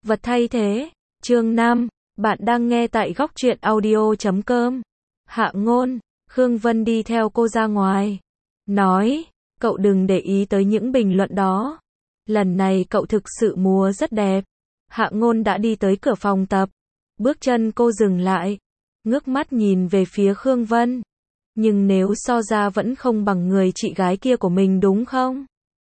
Vật thay thế. Chương 5. Bạn đang nghe tại góc truyện audio.com. Hạ Ngôn. Khương Vân đi theo cô ra ngoài. Nói, cậu đừng để ý tới những bình luận đó. Lần này cậu thực sự múa rất đẹp. Hạ Ngôn đã đi tới cửa phòng tập. Bước chân cô dừng lại. Ngước mắt nhìn về phía Khương Vân. Nhưng nếu so ra vẫn không bằng người chị gái kia của mình đúng không?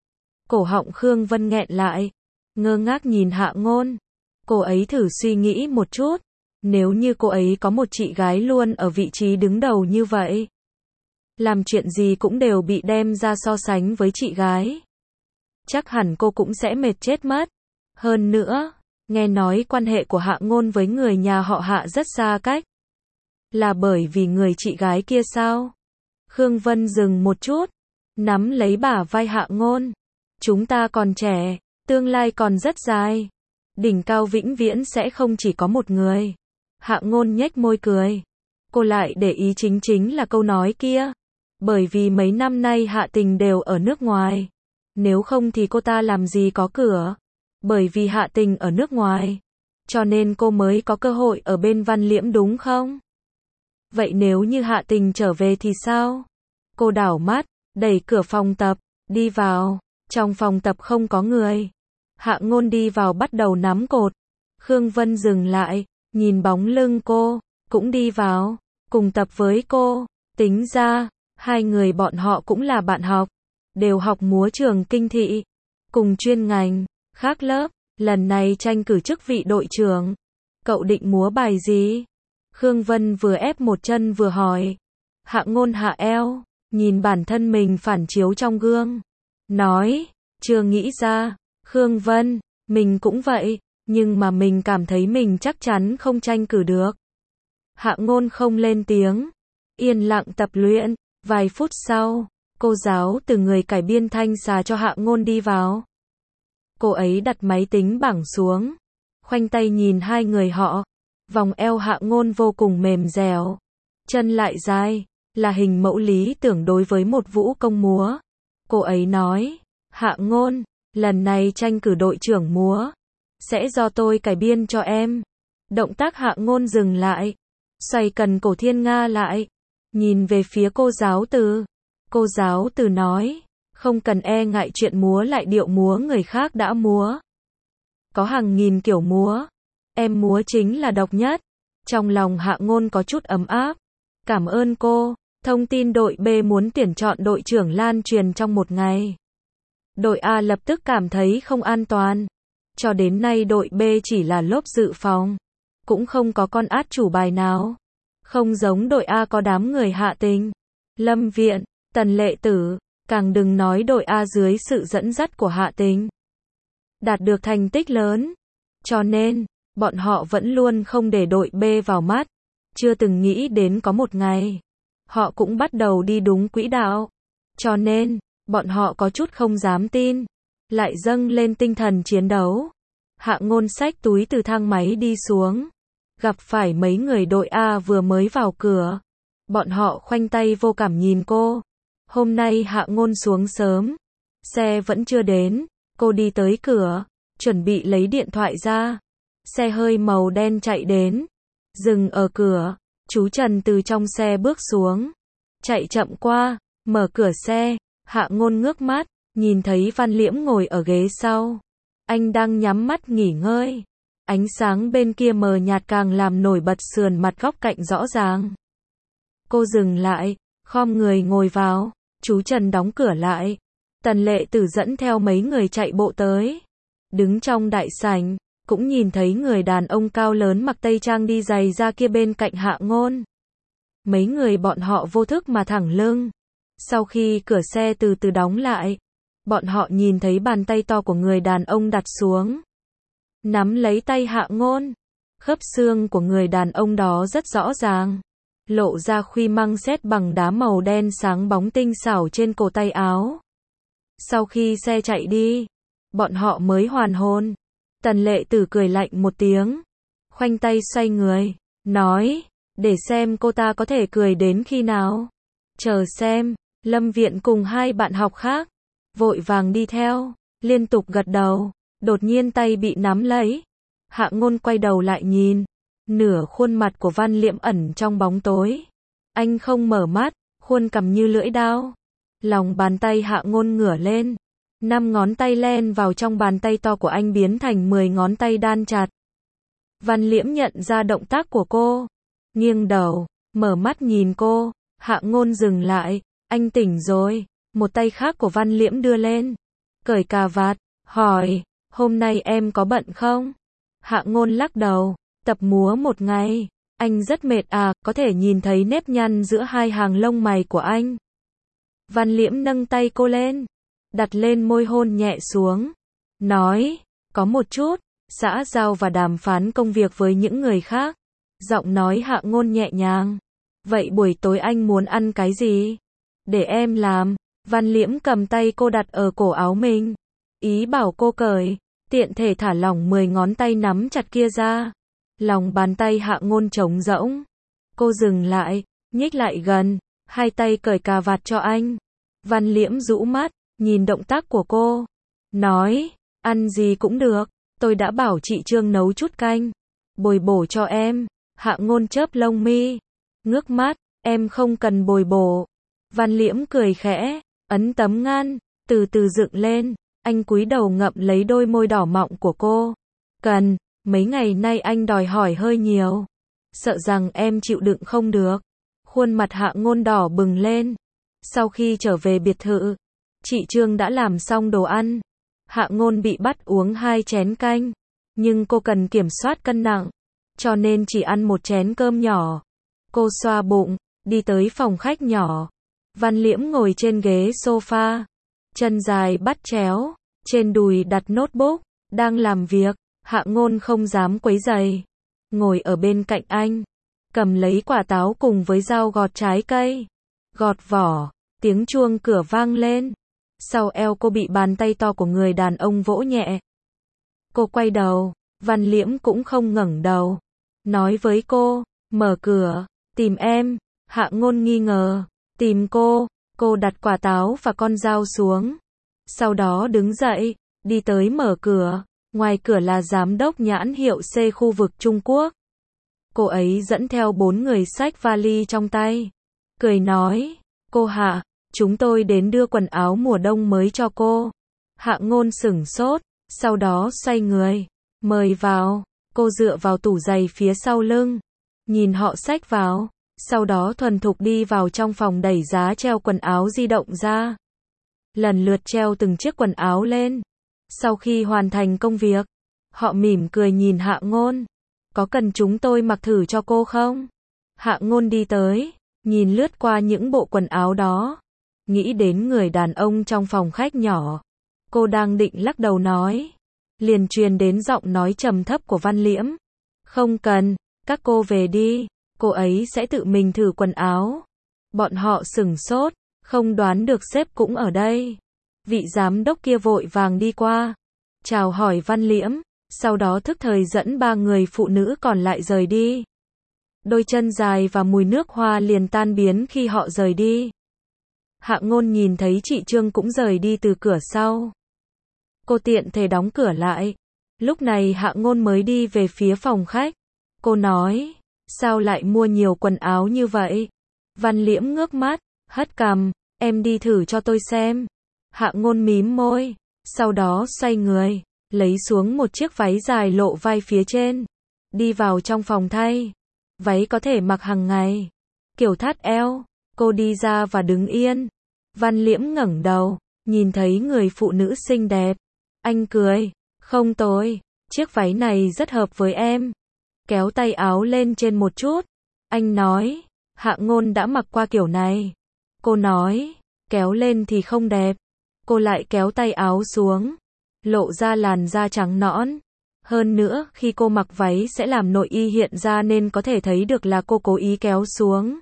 Cổ họng Khương Vân nghẹn lại. Ngơ ngác nhìn Hạ Ngôn. Cô ấy thử suy nghĩ một chút. Nếu như cô ấy có một chị gái luôn ở vị trí đứng đầu như vậy. Làm chuyện gì cũng đều bị đem ra so sánh với chị gái. Chắc hẳn cô cũng sẽ mệt chết mất. Hơn nữa, nghe nói quan hệ của Hạ Ngôn với người nhà họ Hạ rất xa cách. Là bởi vì người chị gái kia sao? Khương Vân dừng một chút. Nắm lấy bả vai Hạ Ngôn. Chúng ta còn trẻ, tương lai còn rất dài. Đỉnh cao vĩnh viễn sẽ không chỉ có một người. Hạ Ngôn nhếch môi cười. Cô lại để ý chính là câu nói kia. Bởi vì mấy năm nay Hạ Tình đều ở nước ngoài. Nếu không thì cô ta làm gì có cửa. Bởi vì Hạ Tình ở nước ngoài. Cho nên cô mới có cơ hội ở bên Văn Liễm đúng không? Vậy nếu như Hạ Tình trở về thì sao? Cô đảo mắt, đẩy cửa phòng tập, đi vào. Trong phòng tập không có người. Hạ Ngôn đi vào bắt đầu nắm cột. Khương Vân dừng lại, nhìn bóng lưng cô, cũng đi vào, cùng tập với cô. Tính ra, hai người bọn họ cũng là bạn học, đều học múa trường Kinh Thị, cùng chuyên ngành, khác lớp, lần này tranh cử chức vị đội trưởng. Cậu định múa bài gì? Khương Vân vừa ép một chân vừa hỏi. Hạ Ngôn hạ eo, nhìn bản thân mình phản chiếu trong gương. Nói, chưa nghĩ ra. Khương Vân, mình cũng vậy, nhưng mà mình cảm thấy mình chắc chắn không tranh cử được. Hạ Ngôn không lên tiếng, yên lặng tập luyện. Vài phút sau, cô giáo từ người cải biên thanh xà cho Hạ Ngôn đi vào. Cô ấy đặt máy tính bảng xuống, khoanh tay nhìn hai người họ. Vòng eo Hạ Ngôn vô cùng mềm dẻo, chân lại dài, là hình mẫu lý tưởng đối với một vũ công múa. Cô ấy nói, Hạ Ngôn, lần này tranh cử đội trưởng múa, sẽ do tôi cải biên cho em. Động tác Hạ Ngôn dừng lại, xoay cần cổ thiên nga lại, nhìn về phía cô giáo từ. Cô giáo từ nói, không cần e ngại chuyện múa lại điệu múa người khác đã múa. Có hàng nghìn kiểu múa, em múa chính là độc nhất. Trong lòng Hạ Ngôn có chút ấm áp. Cảm ơn cô. Thông tin đội B muốn tuyển chọn đội trưởng lan truyền trong một ngày. Đội A lập tức cảm thấy không an toàn. Cho đến nay đội B chỉ là lốp dự phòng. Cũng không có con át chủ bài nào. Không giống đội A có đám người Hạ Tình, Lâm Viện, Tần Lệ Tử. Càng đừng nói đội A dưới sự dẫn dắt của Hạ Tình đạt được thành tích lớn. Cho nên, bọn họ vẫn luôn không để đội B vào mắt. Chưa từng nghĩ đến có một ngày họ cũng bắt đầu đi đúng quỹ đạo. Cho nên, bọn họ có chút không dám tin, lại dâng lên tinh thần chiến đấu. Hạ Ngôn xách túi từ thang máy đi xuống, gặp phải mấy người đội A vừa mới vào cửa. Bọn họ khoanh tay vô cảm nhìn cô. Hôm nay Hạ Ngôn xuống sớm, xe vẫn chưa đến. Cô đi tới cửa, chuẩn bị lấy điện thoại ra. Xe hơi màu đen chạy đến, dừng ở cửa. Chú Trần từ trong xe bước xuống, chạy chậm qua, mở cửa xe. Hạ Ngôn ngước mắt, nhìn thấy Văn Liễm ngồi ở ghế sau. Anh đang nhắm mắt nghỉ ngơi. Ánh sáng bên kia mờ nhạt càng làm nổi bật sườn mặt góc cạnh rõ ràng. Cô dừng lại, khom người ngồi vào. Chú Trần đóng cửa lại. Tần Lệ Tử dẫn theo mấy người chạy bộ tới. Đứng trong đại sảnh, cũng nhìn thấy người đàn ông cao lớn mặc tây trang đi giày ra kia bên cạnh Hạ Ngôn. Mấy người bọn họ vô thức mà thẳng lưng. Sau khi cửa xe từ từ đóng lại, bọn họ nhìn thấy bàn tay to của người đàn ông đặt xuống, nắm lấy tay Hạ Ngôn. Khớp xương của người đàn ông đó rất rõ ràng, lộ ra khuy măng sét bằng đá màu đen sáng bóng tinh xảo trên cổ tay áo. Sau khi xe chạy đi, bọn họ mới hoàn hồn. Tần Lệ Tử cười lạnh một tiếng, khoanh tay xoay người, nói, để xem cô ta có thể cười đến khi nào. Chờ xem. Lâm Viện cùng hai bạn học khác vội vàng đi theo, liên tục gật đầu. Đột nhiên tay bị nắm lấy. Hạ Ngôn quay đầu lại nhìn. Nửa khuôn mặt của Văn Liễm ẩn trong bóng tối. Anh không mở mắt, khuôn cằm như lưỡi dao. Lòng bàn tay Hạ Ngôn ngửa lên. 5 ngón tay len vào trong bàn tay to của anh biến thành 10 ngón tay đan chặt. Văn Liễm nhận ra động tác của cô. Nghiêng đầu, mở mắt nhìn cô. Hạ Ngôn dừng lại. Anh tỉnh rồi. Một tay khác của Văn Liễm đưa lên. Cởi cà vạt, hỏi, hôm nay em có bận không? Hạ Ngôn lắc đầu, tập múa một ngày. Anh rất mệt à, có thể nhìn thấy nếp nhăn giữa hai hàng lông mày của anh. Văn Liễm nâng tay cô lên, đặt lên môi hôn nhẹ xuống. Nói, có một chút, xã giao và đàm phán công việc với những người khác. Giọng nói Hạ Ngôn nhẹ nhàng. Vậy buổi tối anh muốn ăn cái gì? Để em làm. Văn Liễm cầm tay cô đặt ở cổ áo mình. Ý bảo cô cởi, tiện thể thả lỏng 10 ngón tay nắm chặt kia ra. Lòng bàn tay Hạ Ngôn trống rỗng. Cô dừng lại, nhích lại gần, hai tay cởi cà vạt cho anh. Văn Liễm rũ mắt, nhìn động tác của cô. Nói, ăn gì cũng được, tôi đã bảo chị Trương nấu chút canh. Bồi bổ cho em. Hạ Ngôn chớp lông mi. Ngước mắt, em không cần bồi bổ. Văn Liễm cười khẽ, ấn tấm ngăn, từ từ dựng lên. Anh cúi đầu ngậm lấy đôi môi đỏ mọng của cô. Cần, mấy ngày nay anh đòi hỏi hơi nhiều. Sợ rằng em chịu đựng không được. Khuôn mặt Hạ Ngôn đỏ bừng lên. Sau khi trở về biệt thự, chị Trương đã làm xong đồ ăn. Hạ Ngôn bị bắt uống 2 chén canh. Nhưng cô cần kiểm soát cân nặng, cho nên chỉ ăn 1 chén cơm nhỏ. Cô xoa bụng, đi tới phòng khách nhỏ. Văn Liễm ngồi trên ghế sofa, chân dài bắt chéo, trên đùi đặt notebook, đang làm việc. Hạ Ngôn không dám quấy rầy, ngồi ở bên cạnh anh, cầm lấy quả táo cùng với dao gọt trái cây. Gọt vỏ, tiếng chuông cửa vang lên. Sau eo cô bị bàn tay to của người đàn ông vỗ nhẹ. Cô quay đầu, Văn Liễm cũng không ngẩng đầu. Nói với cô, mở cửa, tìm em. Hạ Ngôn nghi ngờ, tìm cô đặt quả táo và con dao xuống. Sau đó đứng dậy, đi tới mở cửa. Ngoài cửa là giám đốc nhãn hiệu C khu vực Trung Quốc. Cô ấy dẫn theo 4 người xách vali trong tay. Cười nói, cô Hạ, chúng tôi đến đưa quần áo mùa đông mới cho cô. Hạ Ngôn sửng sốt, sau đó xoay người, mời vào. Cô dựa vào tủ giày phía sau lưng, nhìn họ xách vào, sau đó thuần thục đi vào trong phòng đẩy giá treo quần áo di động ra. Lần lượt treo từng chiếc quần áo lên. Sau khi hoàn thành công việc, họ mỉm cười nhìn Hạ Ngôn. Có cần chúng tôi mặc thử cho cô không? Hạ Ngôn đi tới, nhìn lướt qua những bộ quần áo đó. Nghĩ đến người đàn ông trong phòng khách nhỏ. Cô đang định lắc đầu nói. Liền truyền đến giọng nói trầm thấp của Văn Liễm. Không cần, các cô về đi, cô ấy sẽ tự mình thử quần áo. Bọn họ sửng sốt, không đoán được sếp cũng ở đây. Vị giám đốc kia vội vàng đi qua, chào hỏi Văn Liễm, sau đó thức thời dẫn 3 người phụ nữ còn lại rời đi. Đôi chân dài và mùi nước hoa liền tan biến khi họ rời đi. Hạ Ngôn nhìn thấy chị Trương cũng rời đi từ cửa sau. Cô tiện thể đóng cửa lại. Lúc này Hạ Ngôn mới đi về phía phòng khách. Cô nói, sao lại mua nhiều quần áo như vậy? Văn Liễm ngước mắt, hất cằm, em đi thử cho tôi xem. Hạ Ngôn mím môi, sau đó xoay người, lấy xuống một chiếc váy dài lộ vai phía trên. Đi vào trong phòng thay. Váy có thể mặc hàng ngày. Kiểu thắt eo. Cô đi ra và đứng yên. Văn Liễm ngẩng đầu, nhìn thấy người phụ nữ xinh đẹp. Anh cười, không tồi, chiếc váy này rất hợp với em. Kéo tay áo lên trên một chút. Anh nói, Hạ Ngôn đã mặc qua kiểu này. Cô nói, kéo lên thì không đẹp. Cô lại kéo tay áo xuống, lộ ra làn da trắng nõn. Hơn nữa, khi cô mặc váy sẽ làm nội y hiện ra nên có thể thấy được là cô cố ý kéo xuống.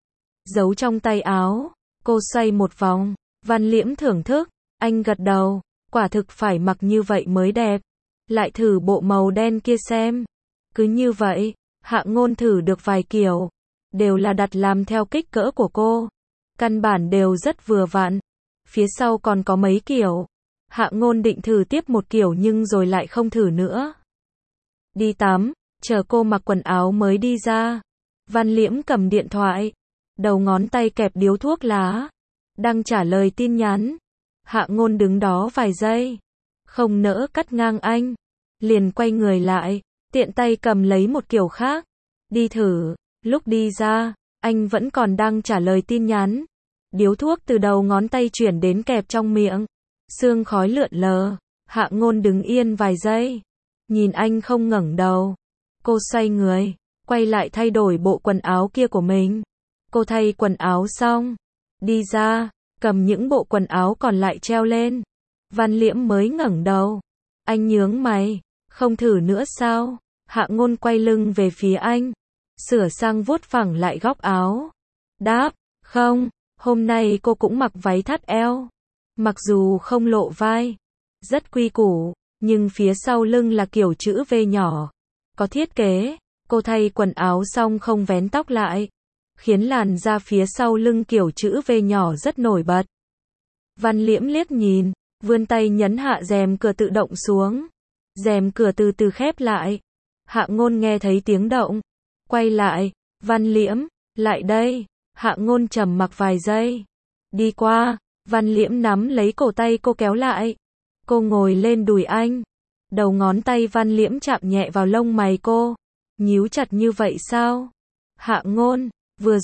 Giấu trong tay áo, cô xoay một vòng. Văn Liễm thưởng thức, anh gật đầu, quả thực phải mặc như vậy mới đẹp. Lại thử bộ màu đen kia xem. Cứ như vậy, Hạ Ngôn thử được vài kiểu, đều là đặt làm theo kích cỡ của cô. Căn bản đều rất vừa vặn. Phía sau còn có mấy kiểu. Hạ Ngôn định thử tiếp một kiểu nhưng rồi lại không thử nữa. đi tắm, chờ cô mặc quần áo mới đi ra. Văn Liễm cầm điện thoại, đầu ngón tay kẹp điếu thuốc lá, đang trả lời tin nhắn. Hạ Ngôn đứng đó vài giây, không nỡ cắt ngang anh, liền quay người lại, tiện tay cầm lấy một kiểu khác, đi thử. Lúc đi ra, anh vẫn còn đang trả lời tin nhắn. Điếu thuốc từ đầu ngón tay chuyển đến kẹp trong miệng, sương khói lượn lờ. Hạ Ngôn đứng yên vài giây, nhìn anh không ngẩng đầu. Cô xoay người, quay lại thay đổi bộ quần áo kia của mình. Cô thay quần áo xong, đi ra, cầm những bộ quần áo còn lại treo lên. Văn Liễm mới ngẩng đầu. Anh nhướng mày, không thử nữa sao? Hạ Ngôn quay lưng về phía anh, sửa sang vuốt phẳng lại góc áo. Đáp, không, hôm nay cô cũng mặc váy thắt eo. Mặc dù không lộ vai, rất quy củ, nhưng phía sau lưng là kiểu chữ V nhỏ, có thiết kế. Cô thay quần áo xong không vén tóc lại, khiến làn da phía sau lưng kiểu chữ V nhỏ rất nổi bật. Văn Liễm liếc nhìn, vươn tay nhấn hạ rèm cửa tự động xuống. Rèm cửa từ từ khép lại. Hạ Ngôn nghe thấy tiếng động, quay lại. Văn Liễm, lại đây. Hạ Ngôn trầm mặc vài giây, đi qua. Văn Liễm nắm lấy cổ tay cô kéo lại. Cô ngồi lên đùi anh, đầu ngón tay Văn Liễm chạm nhẹ vào lông mày cô. Nhíu chặt như vậy sao? Hạ Ngôn, vừa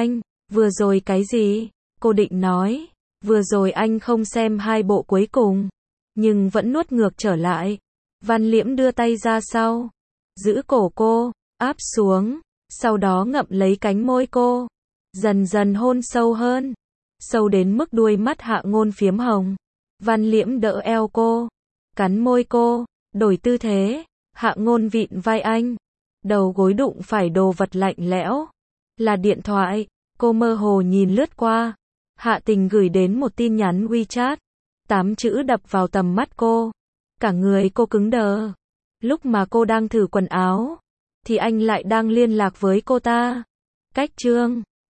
rồi cái gì? Cô định nói, vừa rồi anh không xem hai bộ cuối cùng, nhưng vẫn nuốt ngược trở lại. Văn Liễm đưa tay ra sau, giữ cổ cô, áp xuống, sau đó ngậm lấy cánh môi cô, dần dần hôn sâu hơn, sâu đến mức đuôi mắt Hạ Ngôn phiếm hồng. Văn Liễm đỡ eo cô, cắn môi cô, đổi tư thế. Hạ Ngôn vịn vai anh, đầu gối đụng phải đồ vật lạnh lẽo, là điện thoại. Cô mơ hồ nhìn lướt qua, Hạ Tình gửi đến một tin nhắn WeChat, 8 chữ đập vào tầm mắt cô. Cả người cô cứng đờ. Lúc mà cô đang thử quần áo, thì anh lại đang liên lạc với cô ta. Cách chương